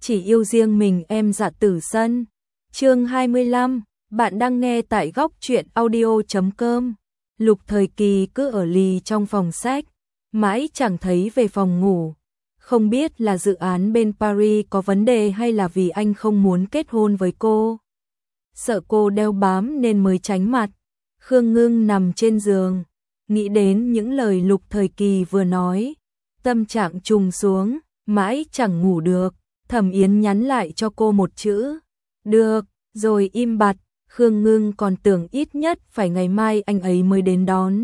chỉ yêu riêng mình em Dạ Tử Sân. Chương 25, bạn đang nghe tại góc truyện audio.com. Lục Thời Kỳ cứ ở lì trong phòng sách, mãi chẳng thấy về phòng ngủ. Không biết là dự án bên Paris có vấn đề hay là vì anh không muốn kết hôn với cô. Sợ cô đeo bám nên mới tránh mặt. Khương Ngưng nằm trên giường, nghĩ đến những lời Lục Thời Kỳ vừa nói, tâm trạng trùng xuống, mãi chẳng ngủ được. Thẩm Yến nhắn lại cho cô một chữ, được, rồi im bặt. Khương Ngưng còn tưởng ít nhất phải ngày mai anh ấy mới đến đón.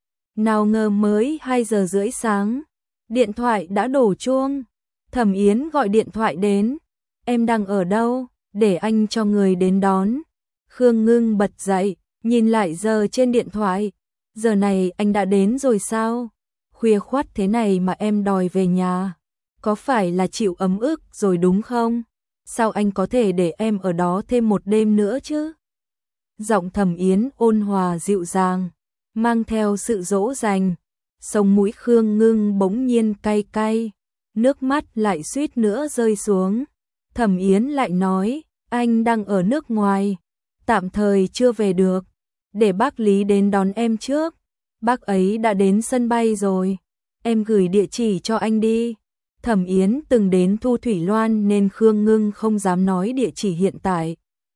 Nào ngờ mới 2 giờ rưỡi sáng, điện thoại đã đổ chuông. Thẩm Yến gọi điện thoại đến, em đang ở đâu, để anh cho người đến đón. Khương Ngưng bật dậy, nhìn lại giờ trên điện thoại, giờ này anh đã đến rồi sao? Khuya khoắt thế này mà em đòi về nhà, có phải là chịu ấm ức rồi đúng không? Sao anh có thể để em ở đó thêm một đêm nữa chứ? Giọng Thẩm Yến ôn hòa dịu dàng, mang theo sự dỗ dành. Sống mũi Khương Ngưng bỗng nhiên cay cay, nước mắt lại suýt nữa rơi xuống. Thẩm Yến lại nói, anh đang ở nước ngoài, tạm thời chưa về được, để bác Lý đến đón em trước. Bác ấy đã đến sân bay rồi, em gửi địa chỉ cho anh đi. Thẩm Yến từng đến Thu Thủy Loan nên Khương Ngưng không dám nói địa chỉ hiện tại.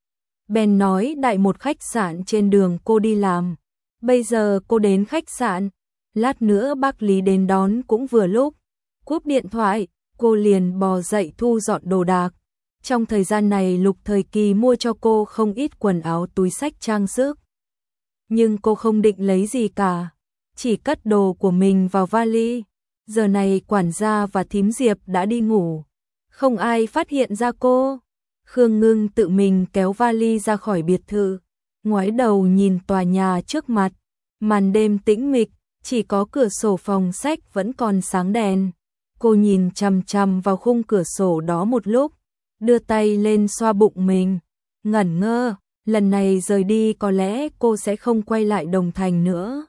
Bèn nói đại một khách sạn trên đường cô đi làm. Bây giờ cô đến khách sạn, lát nữa bác Lý đến đón cũng vừa lúc. Cúp điện thoại, cô liền bò dậy thu dọn đồ đạc. Trong thời gian này Lục Thời Kỳ mua cho cô không ít quần áo, túi xách, trang sức. Nhưng cô không định lấy gì cả, chỉ cất đồ của mình vào vali. Giờ này quản gia và thím Diệp đã đi ngủ, không ai phát hiện ra cô. Khương Ngưng tự mình kéo vali ra khỏi biệt thự, ngoái đầu nhìn tòa nhà trước mặt. Màn đêm tĩnh mịch, chỉ có cửa sổ phòng sách vẫn còn sáng đèn. Cô nhìn chằm chằm vào khung cửa sổ đó một lúc, đưa tay lên xoa bụng mình, ngẩn ngơ. Lần này rời đi có lẽ cô sẽ không quay lại Đồng Thành nữa.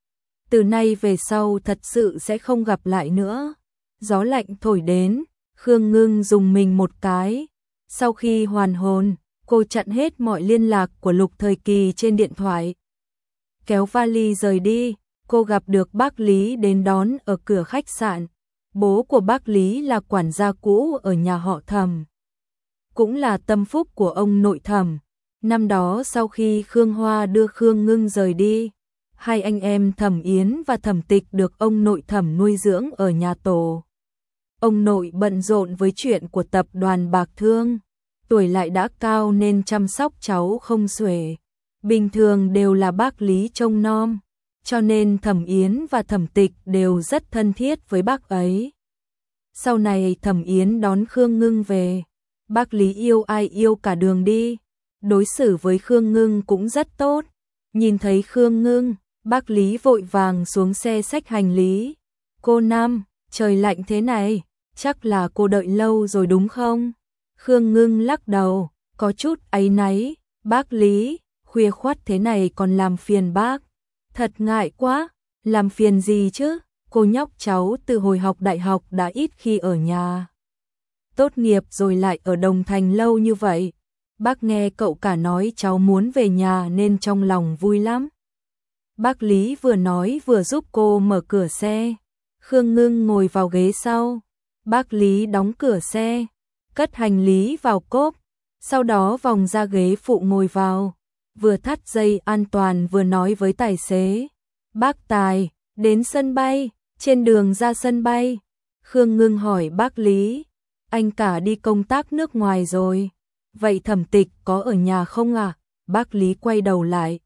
Từ nay về sau thật sự sẽ không gặp lại nữa. Gió lạnh thổi đến, Khương Ngưng rùng mình một cái. Sau khi hoàn hồn, cô chặn hết mọi liên lạc của Lục Thời Kỳ trên điện thoại. Kéo vali rời đi, cô gặp được bác Lý đến đón ở cửa khách sạn. Bố của bác Lý là quản gia cũ ở nhà họ Thẩm, cũng là tâm phúc của ông nội Thẩm. Năm đó sau khi Khương Hoa đưa Khương Ngưng rời đi, hai anh em Thẩm Yến và Thẩm Tịch được ông nội Thẩm nuôi dưỡng ở nhà tổ. Ông nội bận rộn với chuyện của tập đoàn Bạc Thương, tuổi lại đã cao nên chăm sóc cháu không xuể. Bình thường đều là bác Lý trông nom, cho nên Thẩm Yến và Thẩm Tịch đều rất thân thiết với bác ấy. Sau này Thẩm Yến đón Khương Ngưng về, bác Lý yêu ai yêu cả đường đi, đối xử với Khương Ngưng cũng rất tốt. Nhìn thấy Khương Ngưng, bác Lý vội vàng xuống xe xách hành lý. Cô Năm, trời lạnh thế này, chắc là cô đợi lâu rồi đúng không? Khương Ngưng lắc đầu, có chút áy náy. Bác Lý, khuya khoắt thế này còn làm phiền bác. Thật ngại quá, làm phiền gì chứ? Cô nhóc cháu từ hồi học đại học đã ít khi ở nhà. Tốt nghiệp rồi lại ở Đồng Thành lâu như vậy. Bác nghe cậu cả nói cháu muốn về nhà nên trong lòng vui lắm. Bác Lý vừa nói vừa giúp cô mở cửa xe. Khương Ngưng ngồi vào ghế sau. Bác Lý đóng cửa xe, cất hành lý vào cốp, sau đó vòng ra ghế phụ ngồi vào, vừa thắt dây an toàn vừa nói với tài xế. Bác Tài, đến sân bay, trên đường ra sân bay. Khương Ngưng hỏi bác Lý, anh cả đi công tác nước ngoài rồi, vậy Thẩm Tịch có ở nhà không ạ? Bác Lý quay đầu lại.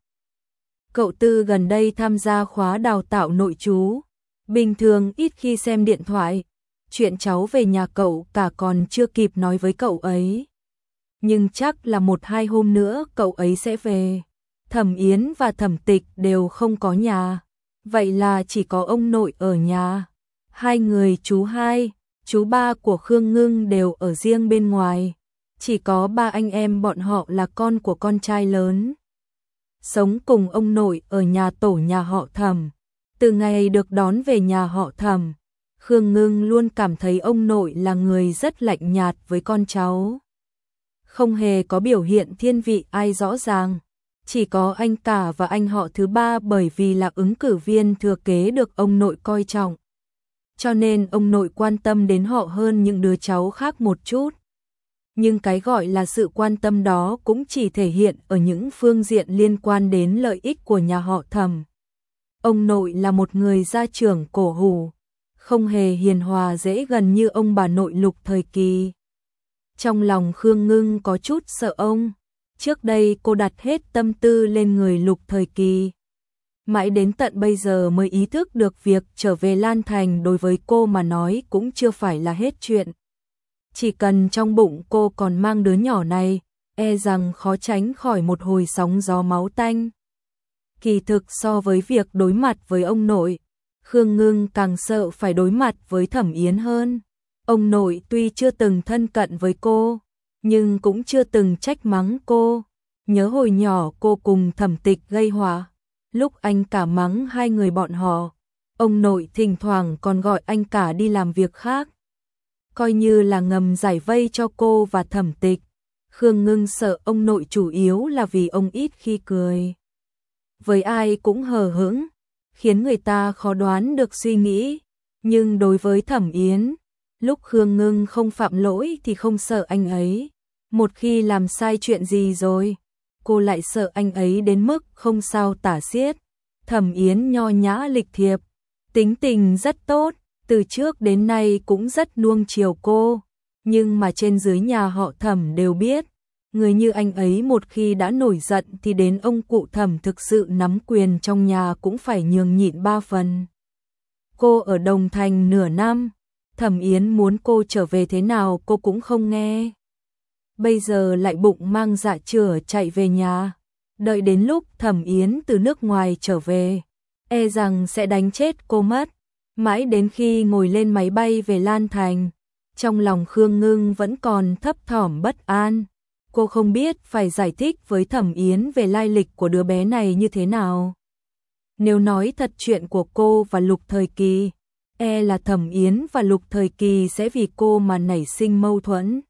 Cậu Tư gần đây tham gia khóa đào tạo nội trú, bình thường ít khi xem điện thoại. Chuyện cháu về nhà cậu cả còn chưa kịp nói với cậu ấy, nhưng chắc là 1-2 hôm nữa cậu ấy sẽ về. Thẩm Yến và Thẩm Tịch đều không có nhà, vậy là chỉ có ông nội ở nhà. Hai người chú hai, chú ba của Khương Ngưng đều ở riêng bên ngoài, chỉ có ba anh em bọn họ là con của con trai lớn, sống cùng ông nội ở nhà tổ nhà họ Thẩm. Từ ngày được đón về nhà họ Thẩm, Khương Ngưng luôn cảm thấy ông nội là người rất lạnh nhạt với con cháu. Không hề có biểu hiện thiên vị ai rõ ràng. Chỉ có anh cả và anh họ thứ ba bởi vì là ứng cử viên thừa kế được ông nội coi trọng. Cho nên ông nội quan tâm đến họ hơn những đứa cháu khác một chút. Nhưng cái gọi là sự quan tâm đó cũng chỉ thể hiện ở những phương diện liên quan đến lợi ích của nhà họ Thẩm. Ông nội là một người gia trưởng cổ hủ, không hề hiền hòa dễ gần như ông bà nội Lục thời kỳ. Trong lòng Khương Ngưng có chút sợ ông. Trước đây cô đặt hết tâm tư lên người Lục thời kỳ. Mãi đến tận bây giờ mới ý thức được việc trở về Lan Thành đối với cô mà nói cũng chưa phải là hết chuyện. Chỉ cần trong bụng cô còn mang đứa nhỏ này, e rằng khó tránh khỏi một hồi sóng gió máu tanh. Kỳ thực so với việc đối mặt với ông nội, Khương Ngưng càng sợ phải đối mặt với Thẩm Yến hơn. Ông nội tuy chưa từng thân cận với cô, nhưng cũng chưa từng trách mắng cô. Nhớ hồi nhỏ cô cùng Thẩm Tịch gây họa, lúc anh cả mắng hai người bọn họ, ông nội thỉnh thoảng còn gọi anh cả đi làm việc khác. Coi như là ngầm giải vây cho cô và Thẩm Tịch. Khương Ngưng sợ ông nội chủ yếu là vì ông ít khi cười. Với ai cũng hờ hững, khiến người ta khó đoán được suy nghĩ. Nhưng đối với Thẩm Yến, lúc Khương Ngưng không phạm lỗi thì không sợ anh ấy. Một khi làm sai chuyện gì rồi, cô lại sợ anh ấy đến mức không sao tả xiết. Thẩm Yến nho nhã lịch thiệp, tính tình rất tốt, từ trước đến nay cũng rất nuông chiều cô. Nhưng mà trên dưới nhà họ Thẩm đều biết, người như anh ấy một khi đã nổi giận thì đến ông cụ Thẩm thực sự nắm quyền trong nhà cũng phải nhường nhịn 3 phần. Cô ở Đồng Thành nửa năm, Thẩm Yến muốn cô trở về thế nào cô cũng không nghe. Bây giờ lại bụng mang dạ chửa chạy về nhà. Đợi đến lúc Thẩm Yến từ nước ngoài trở về, e rằng sẽ đánh chết cô mất. Mãi đến khi ngồi lên máy bay về Lan Thành, trong lòng Khương Ngưng vẫn còn thấp thỏm bất an. Cô không biết phải giải thích với Thẩm Yến về lai lịch của đứa bé này như thế nào. Nếu nói thật chuyện của cô và Lục thời kỳ, e là Thẩm Yến và Lục thời kỳ sẽ vì cô mà nảy sinh mâu thuẫn.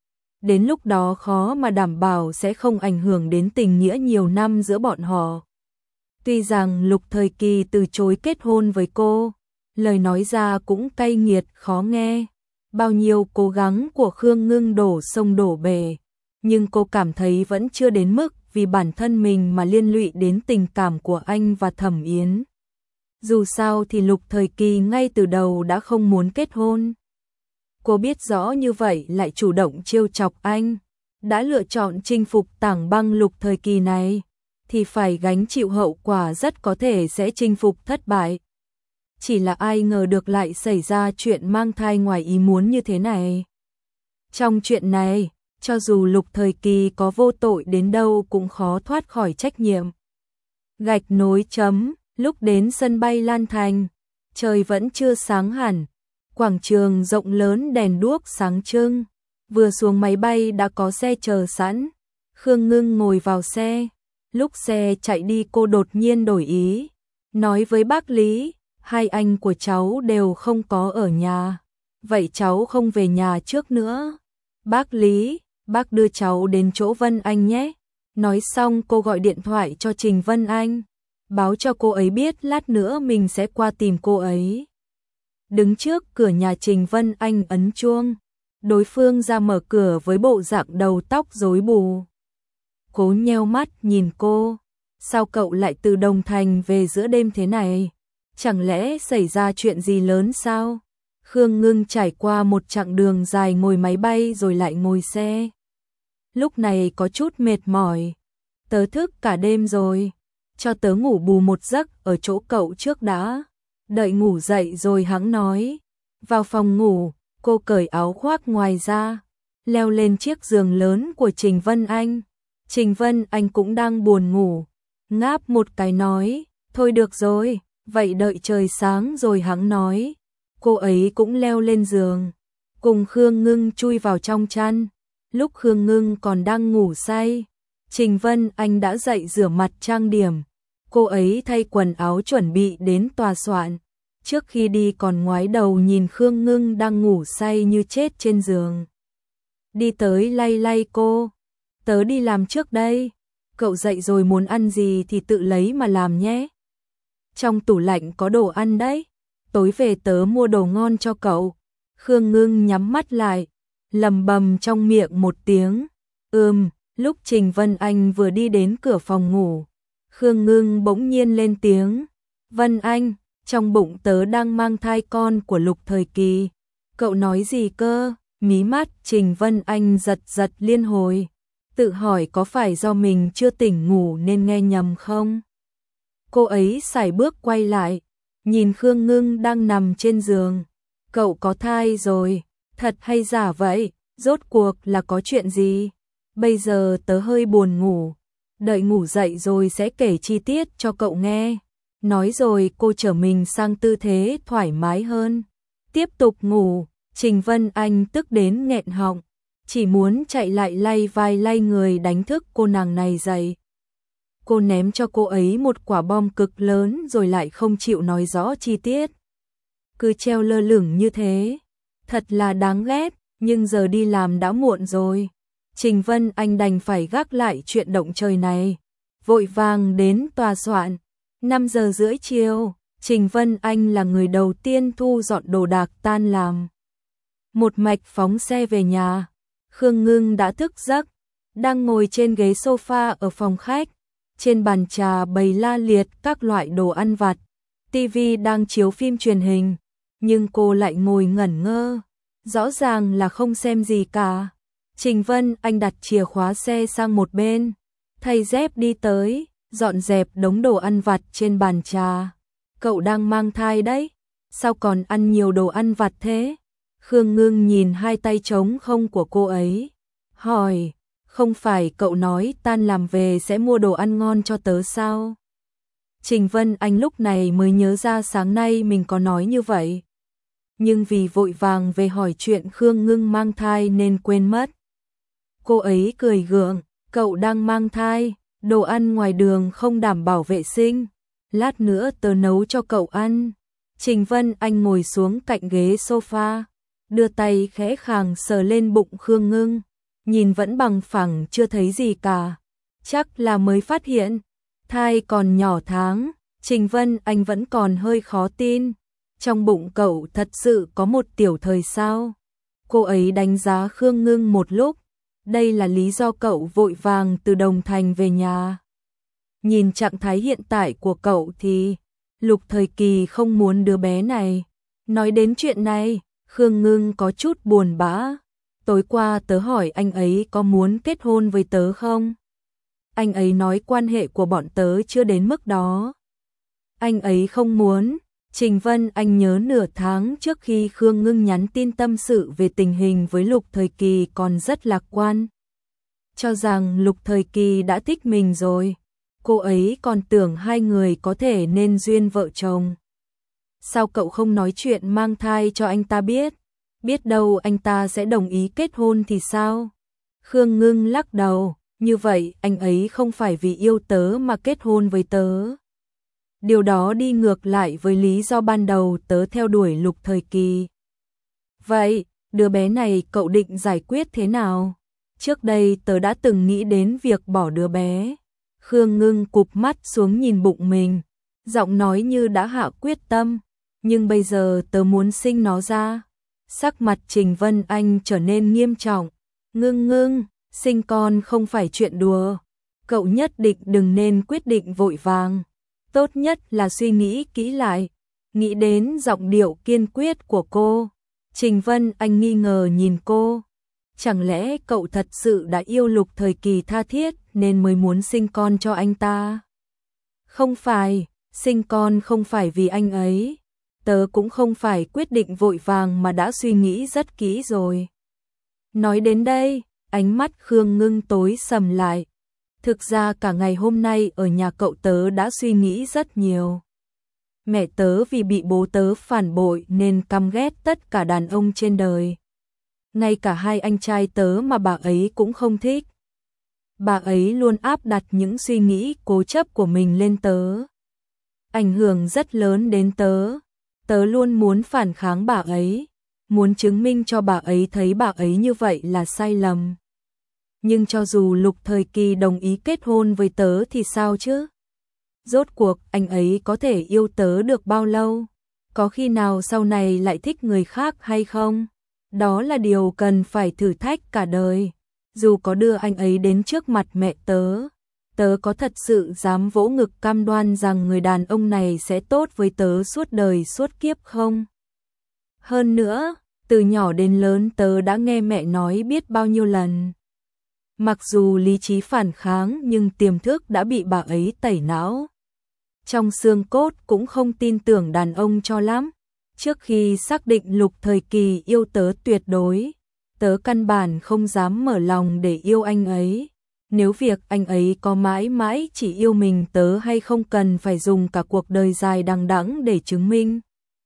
Đến lúc đó khó mà đảm bảo sẽ không ảnh hưởng đến tình nghĩa nhiều năm giữa bọn họ. Tuy rằng Lục thời kỳ từ chối kết hôn với cô, lời nói ra cũng cay nghiệt khó nghe. Bao nhiêu cố gắng của Khương Ngưng đổ sông đổ bể, nhưng cô cảm thấy vẫn chưa đến mức vì bản thân mình mà liên lụy đến tình cảm của anh và Thẩm Yến. Dù sao thì Lục thời kỳ ngay từ đầu đã không muốn kết hôn. Cô biết rõ như vậy lại chủ động trêu chọc anh, đã lựa chọn chinh phục Tảng Băng Lục thời kỳ này, thì phải gánh chịu hậu quả rất có thể sẽ chinh phục thất bại. Chỉ là ai ngờ được lại xảy ra chuyện mang thai ngoài ý muốn như thế này. Trong chuyện này, cho dù Lục thời kỳ có vô tội đến đâu cũng khó thoát khỏi trách nhiệm. Gạch nối chấm, lúc đến sân bay Lan Thành, trời vẫn chưa sáng hẳn. Quảng trường rộng lớn đèn đuốc sáng trưng, vừa xuống máy bay đã có xe chờ sẵn. Khương Ngưng ngồi vào xe, lúc xe chạy đi cô đột nhiên đổi ý, nói với bác Lý, hai anh của cháu đều không có ở nhà, vậy cháu không về nhà trước nữa. Bác Lý, bác đưa cháu đến chỗ Vân Anh nhé. Nói xong cô gọi điện thoại cho Trình Vân Anh, báo cho cô ấy biết lát nữa mình sẽ qua tìm cô ấy. Đứng trước cửa nhà Trình Vân Anh ấn chuông, đối phương ra mở cửa với bộ dạng đầu tóc rối bù. Cố nheo mắt nhìn cô, sao cậu lại từ Đồng Thành về giữa đêm thế này? Chẳng lẽ xảy ra chuyện gì lớn sao? Khương Ngưng trải qua một chặng đường dài ngồi máy bay rồi lại ngồi xe. Lúc này có chút mệt mỏi. Tớ thức cả đêm rồi, cho tớ ngủ bù một giấc ở chỗ cậu trước đã. Đợi ngủ dậy rồi hẵng nói. Vào phòng ngủ, cô cởi áo khoác ngoài ra, leo lên chiếc giường lớn của Trình Vân Anh. Trình Vân Anh cũng đang buồn ngủ, ngáp một cái nói, thôi được rồi, vậy đợi trời sáng rồi hẵng nói. Cô ấy cũng leo lên giường, cùng Khương Ngưng chui vào trong chăn. Lúc Khương Ngưng còn đang ngủ say, Trình Vân Anh đã dậy rửa mặt trang điểm. Cô ấy thay quần áo chuẩn bị đến tòa soạn. trước khi đi còn ngoái đầu nhìn Khương Ngưng đang ngủ say như chết trên giường. Đi tới lay lay cô, tớ đi làm trước đây, cậu dậy rồi muốn ăn gì thì tự lấy mà làm nhé. Trong tủ lạnh có đồ ăn đấy, tối về tớ mua đồ ngon cho cậu. Khương Ngưng nhắm mắt lại, lầm bầm trong miệng một tiếng, lúc Trình Vân Anh vừa đi đến cửa phòng ngủ, Khương Ngưng bỗng nhiên lên tiếng, Vân Anh, trong bụng tớ đang mang thai con của Lục Thời Kỳ. Cậu nói gì cơ? Mí mắt Trình Vân Anh giật giật liên hồi, tự hỏi có phải do mình chưa tỉnh ngủ nên nghe nhầm không? Cô ấy sải bước quay lại, nhìn Khương Ngưng đang nằm trên giường. Cậu có thai rồi, thật hay giả vậy? Rốt cuộc là có chuyện gì? Bây giờ tớ hơi buồn ngủ, đợi ngủ dậy rồi sẽ kể chi tiết cho cậu nghe. Nói rồi cô trở mình sang tư thế thoải mái hơn. Tiếp tục ngủ, Trình Vân Anh tức đến nghẹn họng, chỉ muốn chạy lại lay vai lay người đánh thức cô nàng này dậy. Cô ném cho cô ấy một quả bom cực lớn rồi lại không chịu nói rõ chi tiết. Cứ treo lơ lửng như thế, thật là đáng ghét, nhưng giờ đi làm đã muộn rồi. Trình Vân Anh đành phải gác lại chuyện động trời này, vội vàng đến tòa soạn. 5 giờ rưỡi chiều, Trình Vân Anh là người đầu tiên thu dọn đồ đạc tan làm. Một mạch phóng xe về nhà, Khương Ngưng đã thức giấc, đang ngồi trên ghế sofa ở phòng khách. Trên bàn trà bày la liệt các loại đồ ăn vặt, tivi đang chiếu phim truyền hình, nhưng cô lại ngồi ngẩn ngơ, rõ ràng là không xem gì cả. Trình Vân Anh đặt chìa khóa xe sang một bên, thay dép đi tới, dọn dẹp đống đồ ăn vặt trên bàn trà. Cậu đang mang thai đấy, sao còn ăn nhiều đồ ăn vặt thế? Khương Ngưng nhìn hai tay trống không của cô ấy, hỏi, không phải cậu nói tan làm về sẽ mua đồ ăn ngon cho tớ sao? Trình Vân Anh lúc này mới nhớ ra sáng nay mình có nói như vậy. Nhưng vì vội vàng về hỏi chuyện Khương Ngưng mang thai nên quên mất. Cô ấy cười gượng, cậu đang mang thai, đồ ăn ngoài đường không đảm bảo vệ sinh, lát nữa tớ nấu cho cậu ăn. Trình Vân Anh ngồi xuống cạnh ghế sofa, đưa tay khẽ khàng sờ lên bụng Khương Ngưng, nhìn vẫn bằng phẳng chưa thấy gì cả, chắc là mới phát hiện, thai còn nhỏ tháng. Trình Vân Anh vẫn còn hơi khó tin, trong bụng cậu thật sự có một tiểu thời sao? Cô ấy đánh giá Khương Ngưng một lúc, đây là lý do cậu vội vàng từ Đồng Thành về nhà. Nhìn trạng thái hiện tại của cậu thì Lục Thời Kỳ không muốn đứa bé này. Nói đến chuyện này, Khương Ngưng có chút buồn bã. Tối qua tớ hỏi anh ấy có muốn kết hôn với tớ không? Anh ấy nói quan hệ của bọn tớ chưa đến mức đó. Anh ấy không muốn. Trình Vân Anh nhớ nửa tháng trước khi Khương Ngưng nhắn tin tâm sự về tình hình với Lục Thời Kỳ còn rất lạc quan, cho rằng Lục Thời Kỳ đã thích mình rồi. Cô ấy còn tưởng hai người có thể nên duyên vợ chồng. Sao cậu không nói chuyện mang thai cho anh ta biết? Biết đâu anh ta sẽ đồng ý kết hôn thì sao? Khương Ngưng lắc đầu, như vậy anh ấy không phải vì yêu tớ mà kết hôn với tớ. Điều đó đi ngược lại với lý do ban đầu tớ theo đuổi Lục Thời Kỳ. Vậy, đứa bé này cậu định giải quyết thế nào? Trước đây tớ đã từng nghĩ đến việc bỏ đứa bé. Khương Ngưng cụp mắt xuống nhìn bụng mình, giọng nói như đã hạ quyết tâm, nhưng bây giờ tớ muốn sinh nó ra. Sắc mặt Trình Vân Anh trở nên nghiêm trọng. Ngưng, sinh con không phải chuyện đùa. Cậu nhất định đừng nên quyết định vội vàng. Tốt nhất là suy nghĩ kỹ lại. Nghĩ đến giọng điệu kiên quyết của cô, Trình Vân Anh nghi ngờ nhìn cô. Chẳng lẽ cậu thật sự đã yêu Lục Thời Kỳ tha thiết nên mới muốn sinh con cho anh ta? Không phải, sinh con không phải vì anh ấy. Tớ cũng không phải quyết định vội vàng mà đã suy nghĩ rất kỹ rồi. Nói đến đây, ánh mắt Khương Ngưng tối sầm lại. Thực ra cả ngày hôm nay ở nhà cậu tớ đã suy nghĩ rất nhiều. Mẹ tớ vì bị bố tớ phản bội nên căm ghét tất cả đàn ông trên đời. Ngay cả hai anh trai tớ mà bà ấy cũng không thích. Bà ấy luôn áp đặt những suy nghĩ cố chấp của mình lên tớ. Ảnh hưởng rất lớn đến tớ. Tớ luôn muốn phản kháng bà ấy, muốn chứng minh cho bà ấy thấy bà ấy như vậy là sai lầm. Nhưng cho dù Lục Thời Kỳ đồng ý kết hôn với tớ thì sao chứ? Rốt cuộc anh ấy có thể yêu tớ được bao lâu? Có khi nào sau này lại thích người khác hay không? Đó là điều cần phải thử thách cả đời. Dù có đưa anh ấy đến trước mặt mẹ tớ, tớ có thật sự dám vỗ ngực cam đoan rằng người đàn ông này sẽ tốt với tớ suốt đời suốt kiếp không? Hơn nữa, từ nhỏ đến lớn tớ đã nghe mẹ nói biết bao nhiêu lần. Mặc dù lý trí phản kháng nhưng tiềm thức đã bị bà ấy tẩy não. Trong xương cốt cũng không tin tưởng đàn ông cho lắm. Trước khi xác định Lục Thời Kỳ yêu tớ tuyệt đối, tớ căn bản không dám mở lòng để yêu anh ấy. Nếu việc anh ấy có mãi mãi chỉ yêu mình tớ hay không cần phải dùng cả cuộc đời dài đằng đẵng để chứng minh.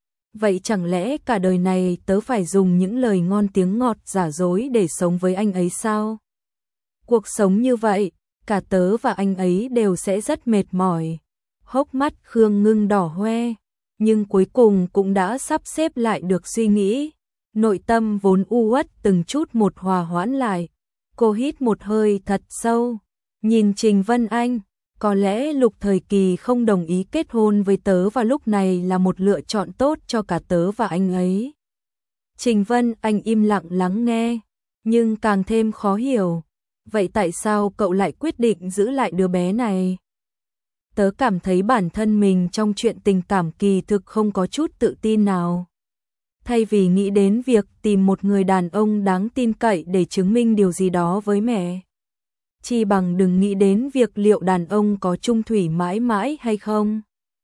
Vậy chẳng lẽ cả đời này tớ phải dùng những lời ngon tiếng ngọt giả dối để sống với anh ấy sao? Cuộc sống như vậy, cả tớ và anh ấy đều sẽ rất mệt mỏi. Hốc mắt Khương Ngưng đỏ hoe, nhưng cuối cùng cũng đã sắp xếp lại được suy nghĩ. Nội tâm vốn u uất từng chút một hòa hoãn lại. Cô hít một hơi thật sâu, nhìn Trình Vân Anh. Có lẽ Lục Thời Kỳ không đồng ý kết hôn với tớ vào lúc này là một lựa chọn tốt cho cả tớ và anh ấy. Trình Vân Anh im lặng lắng nghe, nhưng càng thêm khó hiểu. Vậy tại sao cậu lại quyết định giữ lại đứa bé này? Tớ cảm thấy bản thân mình trong chuyện tình cảm kỳ thực không có chút tự tin nào. Thay vì nghĩ đến việc tìm một người đàn ông đáng tin cậy để chứng minh điều gì đó với mẹ, chi bằng đừng nghĩ đến việc liệu đàn ông có chung thủy mãi mãi hay không.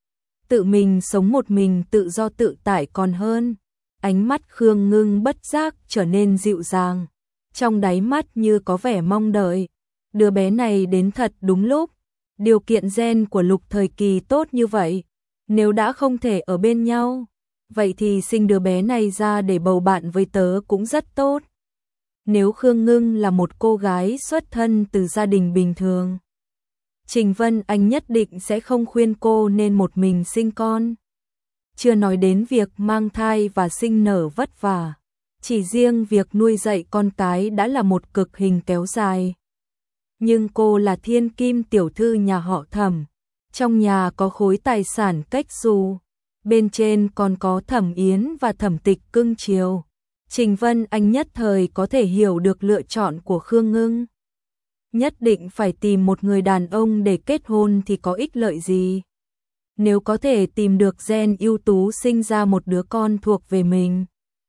Tự mình sống một mình tự do tự tại còn hơn. Ánh mắt Khương Ngưng bất giác trở nên dịu dàng, trong đáy mắt như có vẻ mong đợi. Đứa bé này đến thật đúng lúc. Điều kiện gen của Lục Thời Kỳ tốt như vậy, nếu đã không thể ở bên nhau, vậy thì sinh đứa bé này ra để bầu bạn với tớ cũng rất tốt. Nếu Khương Ngưng là một cô gái xuất thân từ gia đình bình thường, Trình Vân Anh nhất định sẽ không khuyên cô nên một mình sinh con. Chưa nói đến việc mang thai và sinh nở vất vả, chỉ riêng việc nuôi dạy con cái đã là một cực hình kéo dài. Nhưng cô là thiên kim tiểu thư nhà họ Thẩm, trong nhà có khối tài sản cách xù, bên trên còn có Thẩm Yến và Thẩm Tịch cưng chiều. Trình Vân Anh nhất thời có thể hiểu được lựa chọn của Khương Ngưng. Nhất định phải tìm một người đàn ông để kết hôn thì có ích lợi gì? Nếu có thể tìm được gen ưu tú sinh ra một đứa con thuộc về mình,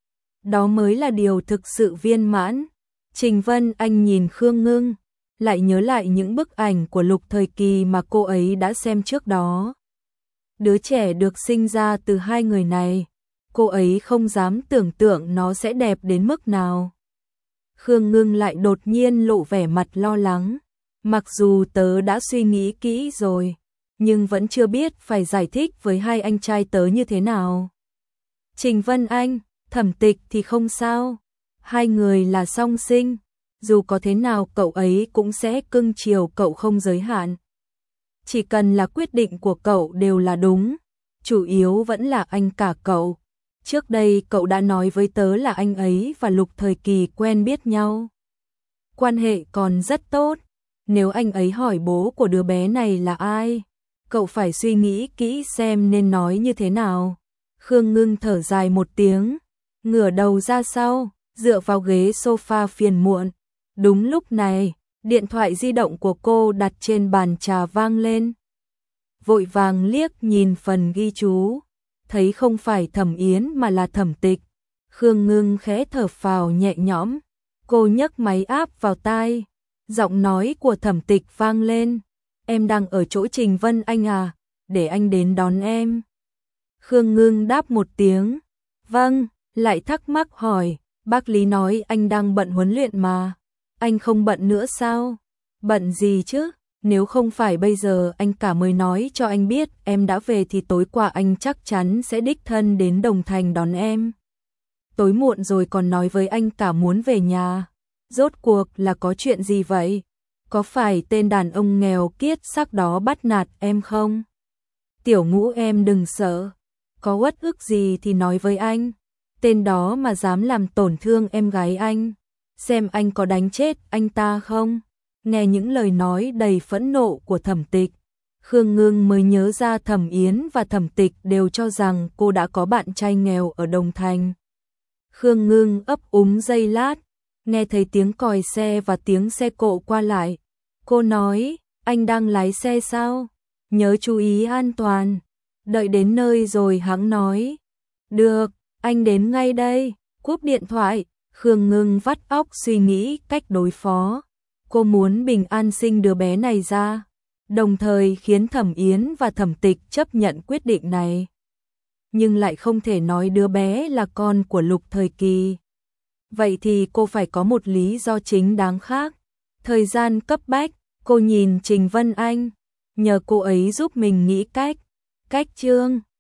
đó mới là điều thực sự viên mãn. Trình Vân Anh nhìn Khương Ngưng, lại nhớ lại những bức ảnh của Lục Thời Kỳ mà cô ấy đã xem trước đó. Đứa trẻ được sinh ra từ hai người này, cô ấy không dám tưởng tượng nó sẽ đẹp đến mức nào. Khương Ngưng lại đột nhiên lộ vẻ mặt lo lắng. Mặc dù tớ đã suy nghĩ kỹ rồi, nhưng vẫn chưa biết phải giải thích với hai anh trai tớ như thế nào. Trình Vân Anh, Thẩm Tịch thì không sao, hai người là song sinh, dù có thế nào cậu ấy cũng sẽ cưng chiều cậu không giới hạn. Chỉ cần là quyết định của cậu đều là đúng, chủ yếu vẫn là anh cả cậu. Trước đây cậu đã nói với tớ là anh ấy và Lục Thời Kỳ quen biết nhau, quan hệ còn rất tốt. Nếu anh ấy hỏi bố của đứa bé này là ai, cậu phải suy nghĩ kỹ xem nên nói như thế nào. Khương Ngưng thở dài một tiếng, ngửa đầu ra sau, dựa vào ghế sofa phiền muộn. Đúng lúc này, điện thoại di động của cô đặt trên bàn trà vang lên. Vội vàng liếc nhìn phần ghi chú, thấy không phải Thẩm Yến mà là Thẩm Tịch. Khương Ngưng khẽ thở phào nhẹ nhõm, cô nhấc máy áp vào tai. Giọng nói của Thẩm Tịch vang lên, em đang ở chỗ Trình Vân Anh à, để anh đến đón em. Khương Ngưng đáp một tiếng, vâng, lại thắc mắc hỏi, bác Lý nói anh đang bận huấn luyện mà, anh không bận nữa sao? Bận gì chứ, nếu không phải bây giờ anh cả mới nói cho anh biết em đã về thì tối qua anh chắc chắn sẽ đích thân đến Đồng Thành đón em. Tối muộn rồi còn nói với anh cả muốn về nhà. Rốt cuộc là có chuyện gì vậy? Có phải tên đàn ông nghèo kiết xác đó bắt nạt em không? Tiểu Ngũ em đừng sợ, có uất ức gì thì nói với anh. Tên đó mà dám làm tổn thương em gái anh, xem anh có đánh chết anh ta không. Nghe những lời nói đầy phẫn nộ của Thẩm Tịch, Khương Ngưng mới nhớ ra Thẩm Yến và Thẩm Tịch đều cho rằng cô đã có bạn trai nghèo ở Đồng Thành. Khương Ngưng ấp úng giây lát, nghe thấy tiếng còi xe và tiếng xe cộ qua lại. Cô nói, anh đang lái xe sao? Nhớ chú ý an toàn. Đợi đến nơi rồi hẵng nói. Được, anh đến ngay đây. Cúp điện thoại, Khương Ngưng vắt óc suy nghĩ cách đối phó. Cô muốn bình an sinh đứa bé này ra, đồng thời khiến Thẩm Yến và Thẩm Tịch chấp nhận quyết định này. Nhưng lại không thể nói đứa bé là con của Lục Thời Kỳ. Vậy thì cô phải có một lý do chính đáng khác. Thời gian cấp bách, cô nhìn Trình Vân Anh, nhờ cô ấy giúp mình nghĩ cách. Chương